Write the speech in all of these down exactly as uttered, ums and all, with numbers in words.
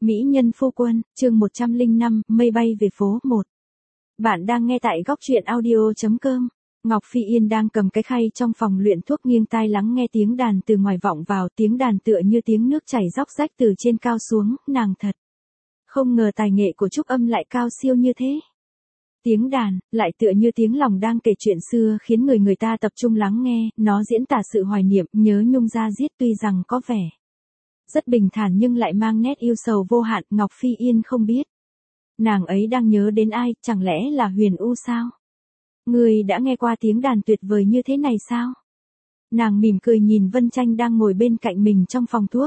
Mỹ nhân phu quân, chương một trăm lẻ năm, mây bay về phố một. Bạn đang nghe tại góc truyện audio chấm com. Ngọc Phi Yên đang cầm cái khay trong phòng luyện thuốc nghiêng tai lắng nghe tiếng đàn từ ngoài vọng vào, tiếng đàn tựa như tiếng nước chảy róc rách từ trên cao xuống, nàng thật không ngờ tài nghệ của Trúc Âm lại cao siêu như thế. Tiếng đàn, lại tựa như tiếng lòng đang kể chuyện xưa khiến người người ta tập trung lắng nghe, nó diễn tả sự hoài niệm, nhớ nhung da diết tuy rằng có vẻ rất bình thản nhưng lại mang nét yêu sầu vô hạn. Ngọc Phi Yên không biết nàng ấy đang nhớ đến ai, chẳng lẽ là Huyền U sao? Người đã nghe qua tiếng đàn tuyệt vời như thế này sao? Nàng mỉm cười nhìn Vân Tranh đang ngồi bên cạnh mình trong phòng thuốc.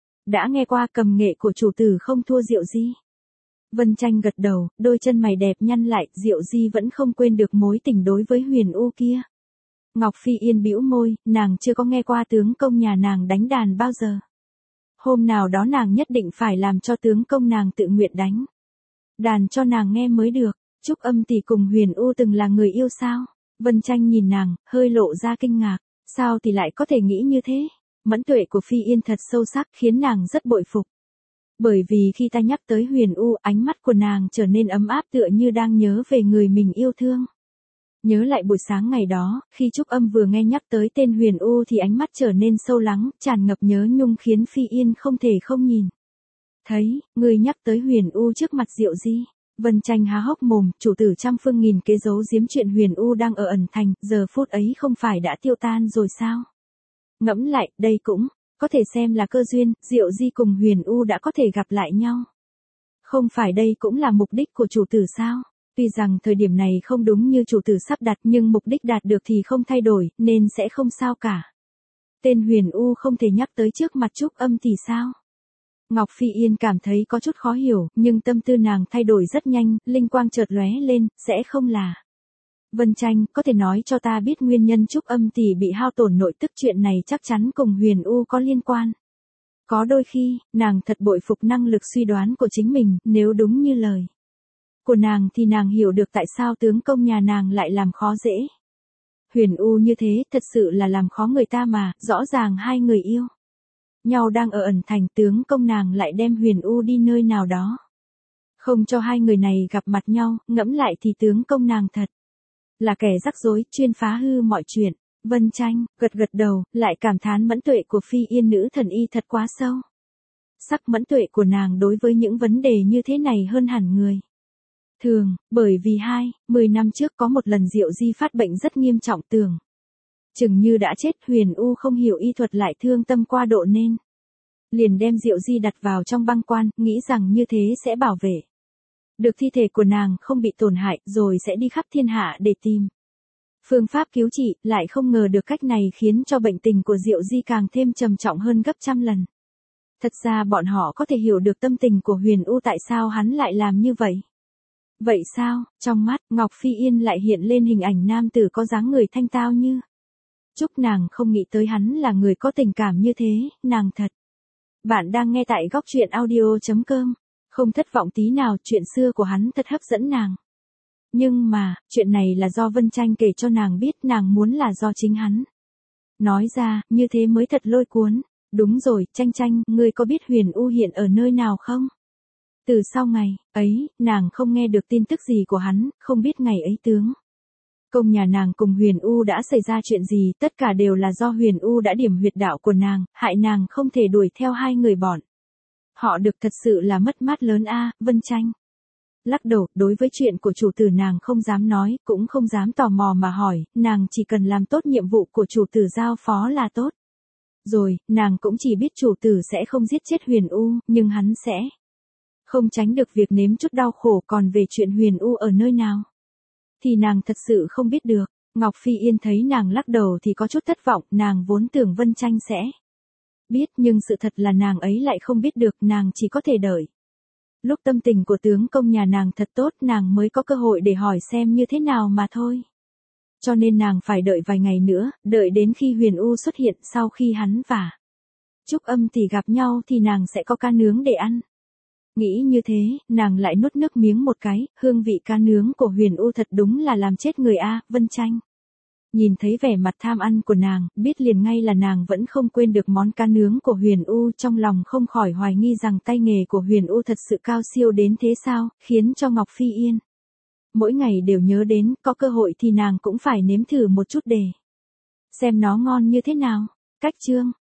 Đã nghe qua cầm nghệ của chủ tử không thua Diệu Di. Vân Tranh gật đầu, đôi chân mày đẹp nhăn lại, Diệu Di vẫn không quên được mối tình đối với Huyền U kia. Ngọc Phi Yên bĩu môi, nàng chưa có nghe qua tướng công nhà nàng đánh đàn bao giờ. Hôm nào đó nàng nhất định phải làm cho tướng công nàng tự nguyện đánh đàn cho nàng nghe mới được. Trúc Âm tỷ cùng Huyền U từng là người yêu sao? Vân Tranh nhìn nàng, hơi lộ ra kinh ngạc. Sao thì lại có thể nghĩ như thế? Mẫn tuệ của Phi Yên thật sâu sắc khiến nàng rất bội phục. Bởi vì khi ta nhắc tới Huyền U, ánh mắt của nàng trở nên ấm áp tựa như đang nhớ về người mình yêu thương. Nhớ lại buổi sáng ngày đó, khi Trúc Âm vừa nghe nhắc tới tên Huyền U thì ánh mắt trở nên sâu lắng, tràn ngập nhớ nhung khiến Phi Yên không thể không nhìn. Thấy, người nhắc tới Huyền U trước mặt Diệu Di. Vân Tranh há hốc mồm, chủ tử trăm phương nghìn kế giấu giếm chuyện Huyền U đang ở ẩn thành, giờ phút ấy không phải đã tiêu tan rồi sao? Ngẫm lại, đây cũng có thể xem là cơ duyên, Diệu Di cùng Huyền U đã có thể gặp lại nhau. Không phải đây cũng là mục đích của chủ tử sao? Tuy rằng thời điểm này không đúng như chủ tử sắp đặt nhưng mục đích đạt được thì không thay đổi, nên sẽ không sao cả. Tên Huyền U không thể nhắc tới trước mặt Trúc Âm thì sao? Ngọc Phi Yên cảm thấy có chút khó hiểu, nhưng tâm tư nàng thay đổi rất nhanh, linh quang chợt lóe lên, sẽ không là. Vân Tranh, có thể nói cho ta biết nguyên nhân Trúc Âm tỷ bị hao tổn nội tức, chuyện này chắc chắn cùng Huyền U có liên quan. Có đôi khi, nàng thật bội phục năng lực suy đoán của chính mình, nếu đúng như lời của nàng thì nàng hiểu được tại sao tướng công nhà nàng lại làm khó dễ Huyền U như thế, thật sự là làm khó người ta mà, rõ ràng hai người yêu nhau đang ở ẩn thành, tướng công nàng lại đem Huyền U đi nơi nào đó. Không cho hai người này gặp mặt nhau, ngẫm lại thì tướng công nàng thật là kẻ rắc rối, chuyên phá hư mọi chuyện. Vân Tranh, gật gật đầu, lại cảm thán mẫn tuệ của Phi Yên nữ thần y thật quá sâu. Sắc mẫn tuệ của nàng đối với những vấn đề như thế này hơn hẳn người thường, bởi vì hai, mười năm trước có một lần Diệu Di phát bệnh rất nghiêm trọng, tưởng chừng như đã chết, Huyền U không hiểu y thuật lại thương tâm qua độ nên liền đem Diệu Di đặt vào trong băng quan, nghĩ rằng như thế sẽ bảo vệ được thi thể của nàng không bị tổn hại, rồi sẽ đi khắp thiên hạ để tìm phương pháp cứu trị, lại không ngờ được cách này khiến cho bệnh tình của Diệu Di càng thêm trầm trọng hơn gấp trăm lần. Thật ra bọn họ có thể hiểu được tâm tình của Huyền U, tại sao hắn lại làm như vậy. Vậy sao? Trong mắt Ngọc Phi Yên lại hiện lên hình ảnh nam tử có dáng người thanh tao như Trúc, nàng không nghĩ tới hắn là người có tình cảm như thế, nàng thật. Bạn đang nghe tại góc truyện audio chấm com. Không thất vọng tí nào, chuyện xưa của hắn thật hấp dẫn nàng. Nhưng mà, chuyện này là do Vân Tranh kể cho nàng biết, nàng muốn là do chính hắn nói ra, như thế mới thật lôi cuốn. Đúng rồi, Tranh Tranh, ngươi có biết Huyền U hiện ở nơi nào không? Từ sau ngày ấy, nàng không nghe được tin tức gì của hắn, không biết ngày ấy tướng công nhà nàng cùng Huyền U đã xảy ra chuyện gì, tất cả đều là do Huyền U đã điểm huyệt đạo của nàng, hại nàng không thể đuổi theo hai người bọn họ được, thật sự là mất mát lớn a. Vân Tranh lắc đầu, đối với chuyện của chủ tử nàng không dám nói, cũng không dám tò mò mà hỏi, nàng chỉ cần làm tốt nhiệm vụ của chủ tử giao phó là tốt rồi. Nàng cũng chỉ biết chủ tử sẽ không giết chết Huyền U, nhưng hắn sẽ không tránh được việc nếm chút đau khổ, còn về chuyện Huyền U ở nơi nào thì nàng thật sự không biết được. Ngọc Phi Yên thấy nàng lắc đầu thì có chút thất vọng, nàng vốn tưởng Vân Tranh sẽ biết, nhưng sự thật là nàng ấy lại không biết được, nàng chỉ có thể đợi lúc tâm tình của tướng công nhà nàng thật tốt, nàng mới có cơ hội để hỏi xem như thế nào mà thôi. Cho nên nàng phải đợi vài ngày nữa, đợi đến khi Huyền U xuất hiện, sau khi hắn và Trúc Âm tỷ gặp nhau thì nàng sẽ có cá nướng để ăn. Nghĩ như thế, nàng lại nuốt nước miếng một cái, hương vị cá nướng của Huyền U thật đúng là làm chết người a. Vân Tranh Nhìn thấy vẻ mặt tham ăn của nàng, biết liền ngay là nàng vẫn không quên được món cá nướng của Huyền U, trong lòng không khỏi hoài nghi rằng tay nghề của Huyền U thật sự cao siêu đến thế sao, khiến cho Ngọc Phi Yên mỗi ngày đều nhớ đến, có cơ hội thì nàng cũng phải nếm thử một chút để xem nó ngon như thế nào. Cách chương